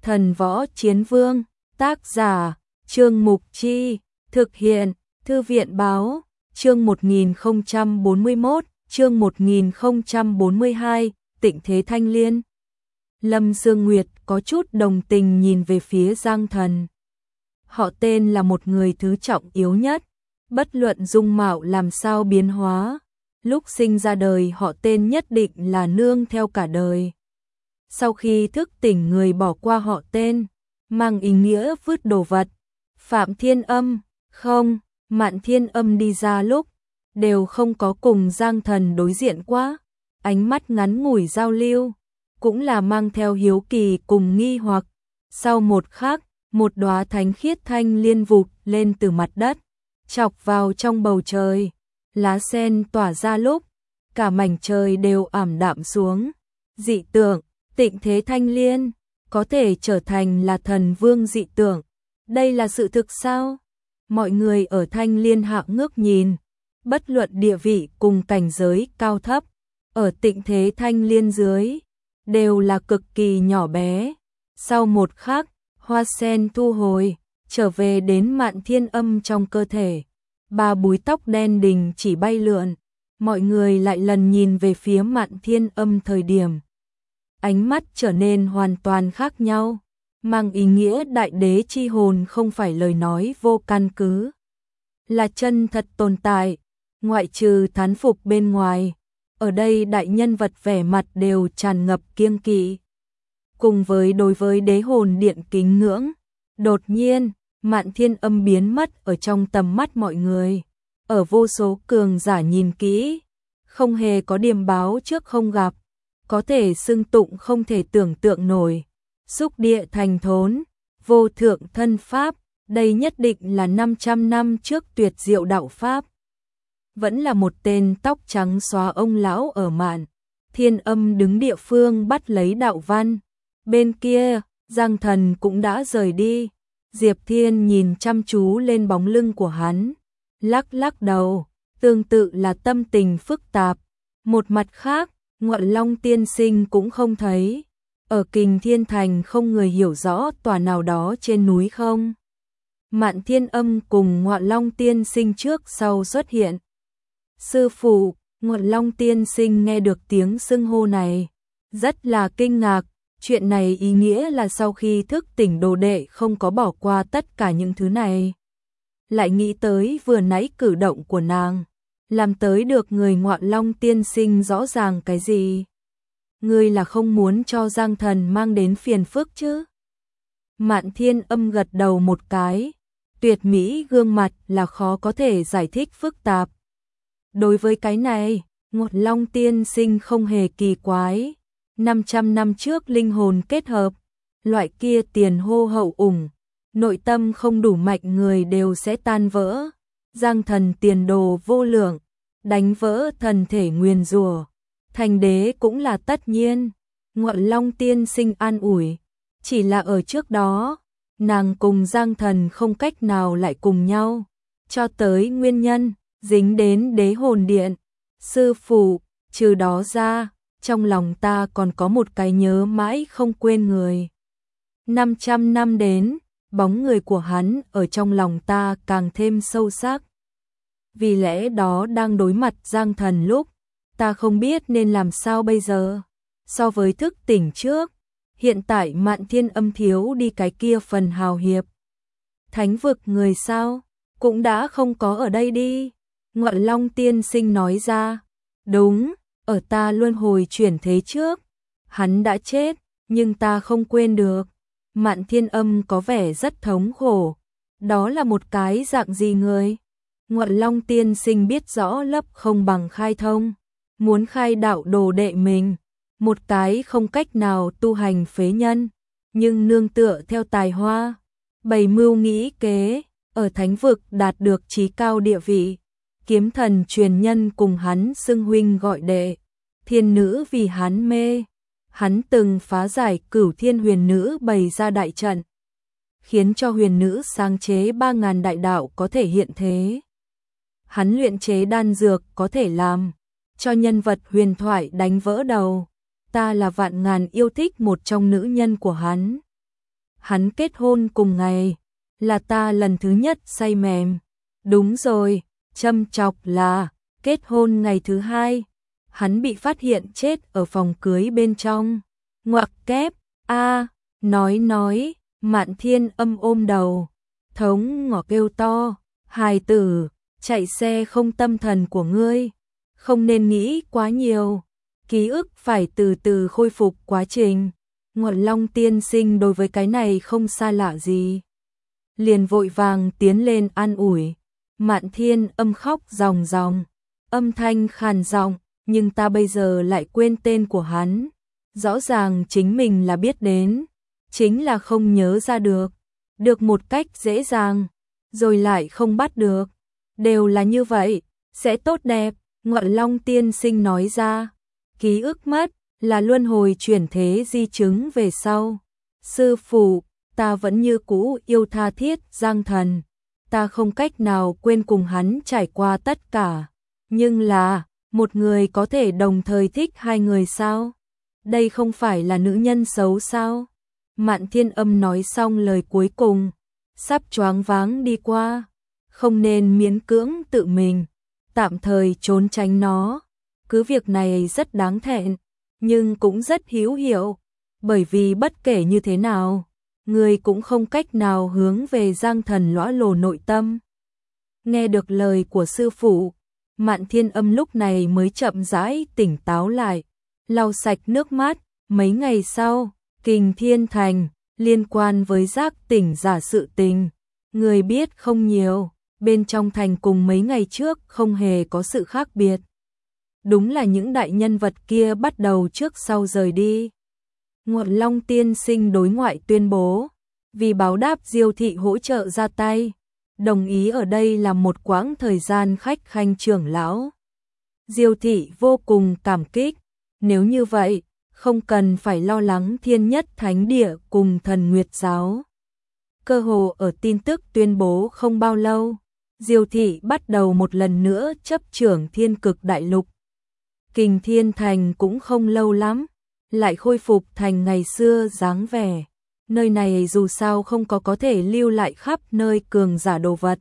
Thần Võ Chiến Vương, tác giả, Trương Mục Chi, thực hiện, Thư viện Báo, chương 1041, chương 1042, Tịnh Thế Thanh Liên. Lâm Dương Nguyệt có chút đồng tình nhìn về phía Giang Thần. Họ tên là một người thứ trọng yếu nhất, bất luận dung mạo làm sao biến hóa, lúc sinh ra đời họ tên nhất định là nương theo cả đời. Sau khi thức tỉnh người bỏ qua họ tên, mang ý nghĩa vứt đồ vật. Phạm Thiên Âm, không, Mạn Thiên Âm đi ra lúc, đều không có cùng Giang Thần đối diện quá, ánh mắt ngắn ngủi giao lưu, cũng là mang theo hiếu kỳ cùng nghi hoặc. Sau một khắc, một đóa thánh khiết thanh liên vụt lên từ mặt đất, chọc vào trong bầu trời, lá sen tỏa ra lúc, cả mảnh trời đều ảm đạm xuống. Dị tượng, Tịnh Thế Thanh Liên, có thể trở thành là thần vương dị tượng. Đây là sự thực sao? Mọi người ở Thanh Liên hạ ngước nhìn, bất luận địa vị cùng cảnh giới cao thấp, ở Tịnh Thế Thanh Liên dưới, đều là cực kỳ nhỏ bé. Sau một khắc, hoa sen thu hồi, trở về đến Mạn Thiên Âm trong cơ thể. Ba búi tóc đen đình chỉ bay lượn, mọi người lại lần nhìn về phía Mạn Thiên Âm thời điểm. Ánh mắt trở nên hoàn toàn khác nhau, mang ý nghĩa đại đế chi hồn không phải lời nói vô căn cứ, là chân thật tồn tại, ngoại trừ thán phục bên ngoài. Ở đây đại nhân vật vẻ mặt đều tràn ngập kiêng kỵ, cùng với đối với đế hồn điện kính ngưỡng. Đột nhiên, Mạn Thiên Âm biến mất ở trong tầm mắt mọi người, ở vô số cường giả nhìn kỹ, không hề có điềm báo trước không gặp, có thể xưng tụng không thể tưởng tượng nổi. Xúc địa thành thốn, vô thượng thân pháp, đây nhất định là 500 năm trước tuyệt diệu đạo pháp. Vẫn là một tên tóc trắng xóa ông lão ở Mạn Thiên Âm đứng địa phương bắt lấy đạo văn. Bên kia, Giang Thần cũng đã rời đi. Diệp Thiên nhìn chăm chú lên bóng lưng của hắn, lắc lắc đầu, tương tự là tâm tình phức tạp. Một mặt khác, Ngọa Long tiên sinh cũng không thấy. Ở Kình Thiên Thành không người hiểu rõ tòa nào đó trên núi không? Mạn Thiên Âm cùng Ngọa Long tiên sinh trước sau xuất hiện. Sư phụ, Ngọa Long tiên sinh nghe được tiếng xưng hô này, rất là kinh ngạc. Chuyện này ý nghĩa là sau khi thức tỉnh đồ đệ không có bỏ qua tất cả những thứ này. Lại nghĩ tới vừa nãy cử động của nàng, làm tới được người Ngọa Long tiên sinh rõ ràng cái gì? Ngươi là không muốn cho Giang Thần mang đến phiền phức chứ? Mạn Thiên Âm gật đầu một cái, tuyệt mỹ gương mặt là khó có thể giải thích phức tạp. Đối với cái này, Ngọa Long tiên sinh không hề kỳ quái. 500 năm trước linh hồn kết hợp, loại kia tiền hô hậu ủng, nội tâm không đủ mạnh người đều sẽ tan vỡ. Giang Thần tiền đồ vô lượng, đánh vỡ thần thể nguyền rủa, thành đế cũng là tất nhiên. Ngọa Long tiên sinh an ủi, chỉ là ở trước đó, nàng cùng Giang Thần không cách nào lại cùng nhau, cho tới nguyên nhân dính đến đế hồn điện. Sư phụ, trừ đó ra, trong lòng ta còn có một cái nhớ mãi không quên người. 500 năm đến, bóng người của hắn ở trong lòng ta càng thêm sâu sắc. Vì lẽ đó đang đối mặt Giang Thần lúc, ta không biết nên làm sao bây giờ. So với thức tỉnh trước, hiện tại Mạn Thiên Âm thiếu đi cái kia phần hào hiệp. Thánh vực người sao, cũng đã không có ở đây đi. Ngọa Long tiên sinh nói ra, đúng. Ở ta luân hồi chuyển thế trước, hắn đã chết, nhưng ta không quên được. Mạn Thiên Âm có vẻ rất thống khổ. Đó là một cái dạng gì người? Ngọa Long tiên sinh biết rõ lấp không bằng khai thông, muốn khai đạo đồ đệ mình, một cái không cách nào tu hành phế nhân, nhưng nương tựa theo tài hoa, bày mưu nghĩ kế, ở thánh vực đạt được chí cao địa vị. Kiếm thần truyền nhân cùng hắn xưng huynh gọi đệ, thiên nữ vì hắn mê, hắn từng phá giải Cửu Thiên huyền nữ bày ra đại trận, khiến cho huyền nữ sáng chế 3000 đại đạo có thể hiện thế. Hắn luyện chế đan dược có thể làm cho nhân vật huyền thoại đánh vỡ đầu. Ta là vạn ngàn yêu thích một trong nữ nhân của hắn. hắn kết hôn cùng ngày, là ta lần thứ nhất say mềm. Đúng rồi, châm chọc là, kết hôn ngày thứ hai, hắn bị phát hiện chết ở phòng cưới bên trong. Ngoặc kép, nói, Mạn Thiên Âm ôm đầu, thống ngỏ kêu to, hài tử, chạy xe không tâm thần của ngươi, không nên nghĩ quá nhiều, ký ức phải từ từ khôi phục quá trình. Ngọn Long tiên sinh đối với cái này không xa lạ gì, liền vội vàng tiến lên an ủi. Mạn Thiên Âm khóc ròng ròng, âm thanh khàn giọng, nhưng ta bây giờ lại quên tên của hắn, rõ ràng chính mình là biết đến, chính là không nhớ ra được một cách dễ dàng, rồi lại không bắt được, đều là như vậy, sẽ tốt đẹp. Ngọn Long tiên sinh nói ra, ký ức mất là luân hồi chuyển thế di chứng về sau. Sư phụ, ta vẫn như cũ yêu tha thiết Giang Thần, ta không cách nào quên cùng hắn trải qua tất cả, nhưng là, một người có thể đồng thời thích hai người sao? Đây không phải là nữ nhân xấu sao? Mạn Thiên Âm nói xong lời cuối cùng, sắp choáng váng đi qua, không nên miễn cưỡng tự mình, tạm thời trốn tránh nó, cứ việc này rất đáng thẹn, nhưng cũng rất hữu hiệu, bởi vì bất kể như thế nào, người cũng không cách nào hướng về Giang Thần lõa lồ nội tâm. Nghe được lời của sư phụ, Mạn Thiên Âm lúc này mới chậm rãi tỉnh táo lại, lau sạch nước mắt. Mấy ngày sau, Kình Thiên Thành, liên quan với giác tỉnh giả sự tình, người biết không nhiều, bên trong thành cùng mấy ngày trước không hề có sự khác biệt. Đúng là những đại nhân vật kia bắt đầu trước sau rời đi. Ngọn Long tiên sinh đối ngoại tuyên bố, vì báo đáp Diêu thị hỗ trợ ra tay, đồng ý ở đây làm một quãng thời gian khách khanh trưởng lão. Diêu thị vô cùng cảm kích, nếu như vậy, không cần phải lo lắng Thiên Nhất Thánh Địa cùng Thần Nguyệt Giáo. Cơ hồ ở tin tức tuyên bố không bao lâu, Diêu thị bắt đầu một lần nữa chấp trưởng Thiên Cực Đại Lục. Kình Thiên Thành cũng không lâu lắm, lại khôi phục thành ngày xưa dáng vẻ. Nơi này dù sao không có thể lưu lại khắp nơi cường giả đồ vật.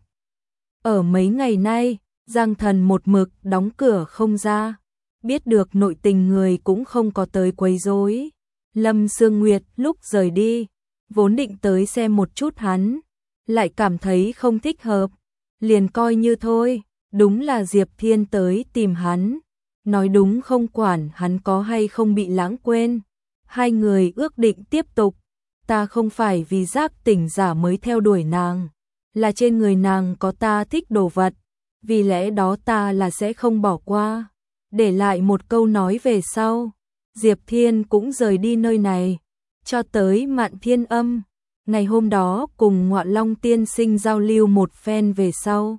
Ở mấy ngày nay, Giang Thần một mực đóng cửa không ra, biết được nội tình người cũng không có tới quấy rối. Lâm Sương Nguyệt lúc rời đi, vốn định tới xem một chút hắn, lại cảm thấy không thích hợp, liền coi như thôi, đúng là Diệp Thiên tới tìm hắn, nói đúng không quản hắn có hay không bị lãng quên. Hai người ước định tiếp tục, ta không phải vì giác tỉnh giả mới theo đuổi nàng, là trên người nàng có ta thích đồ vật, vì lẽ đó ta là sẽ không bỏ qua. Để lại một câu nói về sau, Diệp Thiên cũng rời đi nơi này, cho tới Mạn Thiên Âm. Ngày hôm đó cùng Ngọn Long tiên sinh giao lưu một phen về sau,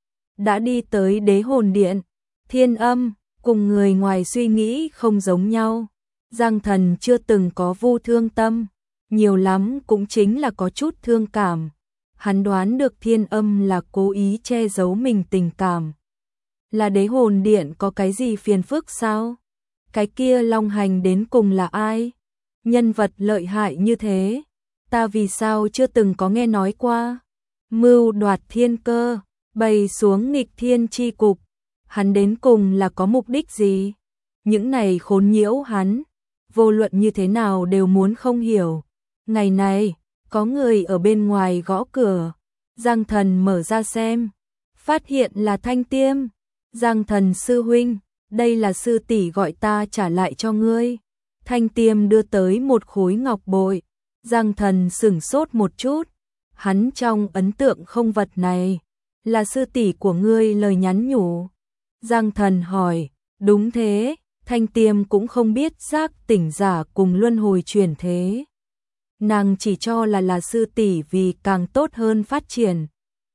đã đi tới Đế Hồn Điện. Thiên Âm cùng người ngoài suy nghĩ không giống nhau, Giang Thần chưa từng có vu thương tâm, nhiều lắm cũng chính là có chút thương cảm. Hắn đoán được Thiên Âm là cố ý che giấu mình tình cảm. Là Đế Hồn Điện có cái gì phiền phức sao? Cái kia Long Hành đến cùng là ai? Nhân vật lợi hại như thế, ta vì sao chưa từng có nghe nói qua? Mưu đoạt thiên cơ, bày xuống nghịch thiên chi cục, hắn đến cùng là có mục đích gì? Những này khốn nhiễu hắn, vô luận như thế nào đều muốn không hiểu. Ngày này, có người ở bên ngoài gõ cửa, Giang Thần mở ra xem, phát hiện là Thanh Tiêm. Giang Thần sư huynh, đây là sư tỷ gọi ta trả lại cho ngươi. Thanh Tiêm đưa tới một khối ngọc bội, Giang Thần sửng sốt một chút, hắn trong ấn tượng không vật này, là sư tỷ của ngươi lời nhắn nhủ. Giang Thần hỏi, đúng thế, Thanh Tiêm cũng không biết giác tỉnh giả cùng luân hồi chuyển thế. Nàng chỉ cho là sư tỷ vì càng tốt hơn phát triển.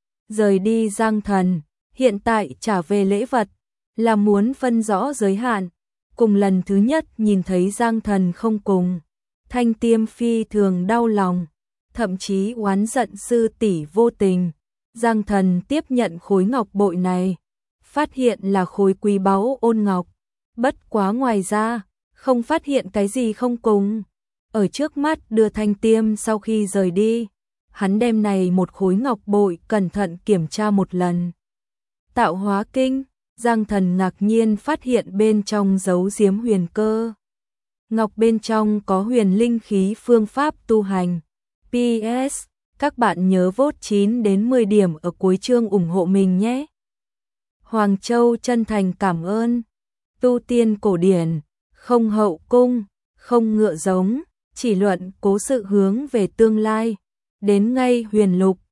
Rời đi Giang Thần, hiện tại trả về lễ vật, là muốn phân rõ giới hạn. Cùng lần thứ nhất nhìn thấy Giang Thần không cùng, Thanh Tiêm phi thường đau lòng, thậm chí oán giận sư tỷ vô tình. Giang Thần tiếp nhận khối ngọc bội này, phát hiện là khối quý báu ôn ngọc, bất quá ngoài ra, không phát hiện cái gì không cùng. Ở trước mắt Đưa Thanh Tiêm sau khi rời đi, hắn đem này một khối ngọc bội cẩn thận kiểm tra một lần. Tạo hóa kinh, Giang Thần ngạc nhiên phát hiện bên trong giấu giếm huyền cơ. Ngọc bên trong có huyền linh khí phương pháp tu hành. PS, các bạn nhớ vote 9 đến 10 điểm ở cuối chương ủng hộ mình nhé. Hoàng Châu chân thành cảm ơn. Tu tiên cổ điển, không hậu cung, không ngựa giống, chỉ luận cố sự hướng về tương lai. Đến ngay huyền lục,